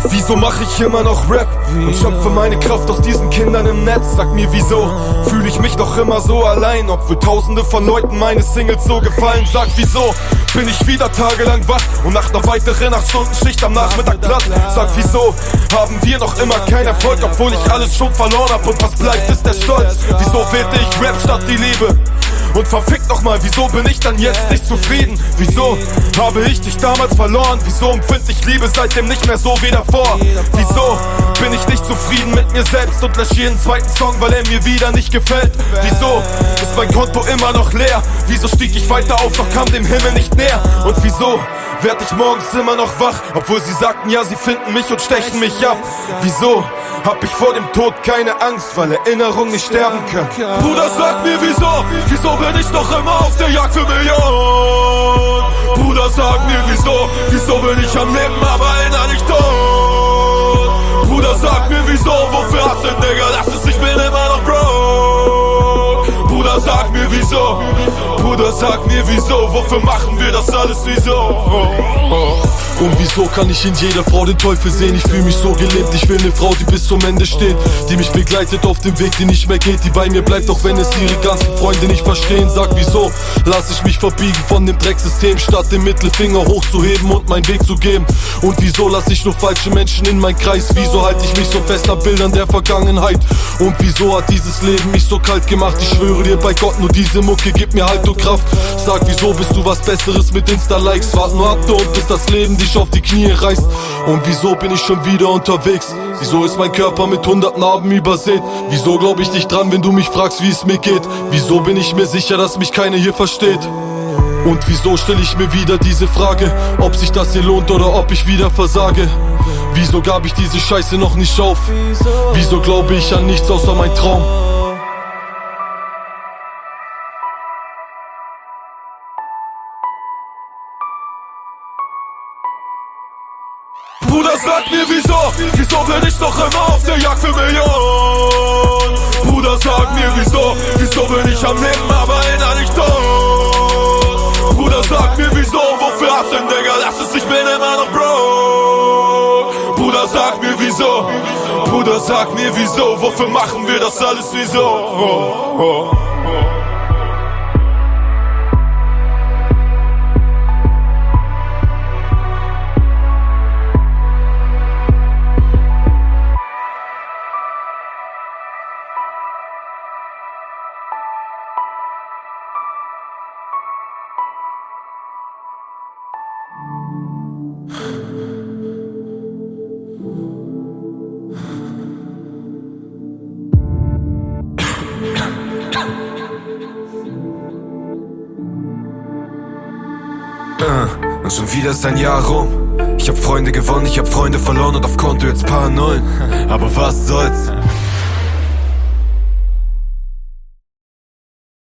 Wieso mach ich immer noch Rap und schöpfe meine Kraft aus diesen Kindern im Netz? Sag mir wieso, fühle ich mich noch immer so allein, obwohl tausende von Leuten meine Singles so gefallen. Sag wieso, bin ich wieder tagelang wach und nach einer weiteren 8 Stunden Schicht am Nachmittag platt. Sag wieso, haben wir noch immer keinen Erfolg, obwohl ich alles schon verloren hab und was bleibt ist der Stolz. Wieso wählte ich Rap statt die Liebe? Und verfickt nochmal, wieso bin ich dann jetzt nicht zufrieden? Wieso habe ich dich damals verloren? Wieso empfinde ich Liebe seitdem nicht mehr so wie davor? Wieso bin ich nicht zufrieden mit mir selbst und lösche jeden zweiten Song, weil er mir wieder nicht gefällt? Wieso ist mein Konto immer noch leer? Wieso stieg ich weiter auf, doch kam dem Himmel nicht näher? Und wieso werd ich morgens immer noch wach, obwohl sie sagten, ja, sie finden mich und stechen mich ab? Wieso hab ich vor dem Tod keine Angst, weil Erinnerungen nicht sterben können? Bruder, sag mir wieso bin ich noch immer auf der Jagd für Millionen? Bruder, sag mir wieso bin ich am Leben, aber innerlich tot? Bruder, sag mir wofür hast du, Digga, lass es, ich bin immer noch broke. Bruder, sag mir Bruder, sag mir wofür machen wir das alles, wieso? Und wieso kann ich in jeder Frau den Teufel sehen? Ich fühl mich so gelebt, ich will ne Frau, die bis zum Ende steht, die mich begleitet auf dem Weg, die nicht mehr geht, die bei mir bleibt, auch wenn es ihre ganzen Freunde nicht verstehen. Sag wieso, lass ich mich verbiegen von dem Drecksystem, statt den Mittelfinger hochzuheben und meinen Weg zu geben? Und wieso lass ich nur falsche Menschen in meinen Kreis? Wieso halte ich mich so fest an Bildern der Vergangenheit? Und wieso hat dieses Leben mich so kalt gemacht? Ich schwöre dir bei Gott, nur diese Mucke gibt mir Halt und Kraft. Sag wieso bist du was Besseres mit Insta-Likes? Wart nur ab und bis das Leben dich auf die Knie reißt. Und wieso bin ich schon wieder unterwegs? Wieso ist mein Körper mit 100 Narben übersät? Wieso glaub ich nicht dran, wenn du mich fragst, wie es mir geht? Wieso bin ich mir sicher, dass mich keiner hier versteht? Und wieso stell ich mir wieder diese Frage, ob sich das hier lohnt oder ob ich wieder versage? Wieso gab ich diese Scheiße noch nicht auf? Wieso glaube ich an nichts außer mein Traum? Bruder, sag mir wieso bin ich noch immer auf der Jagd für Millionen? Bruder, sag mir wieso bin ich am Leben, aber innerlich tot? Bruder, sag mir wofür hast du, Digga, lass es, ich bin immer noch broke. Bruder, sag mir Bruder, sag mir wofür machen wir das alles, wieso? Und schon wieder ist ein Jahr rum. Ich hab Freunde gewonnen, ich hab Freunde verloren und auf Konto jetzt paar Nullen. Aber was soll's?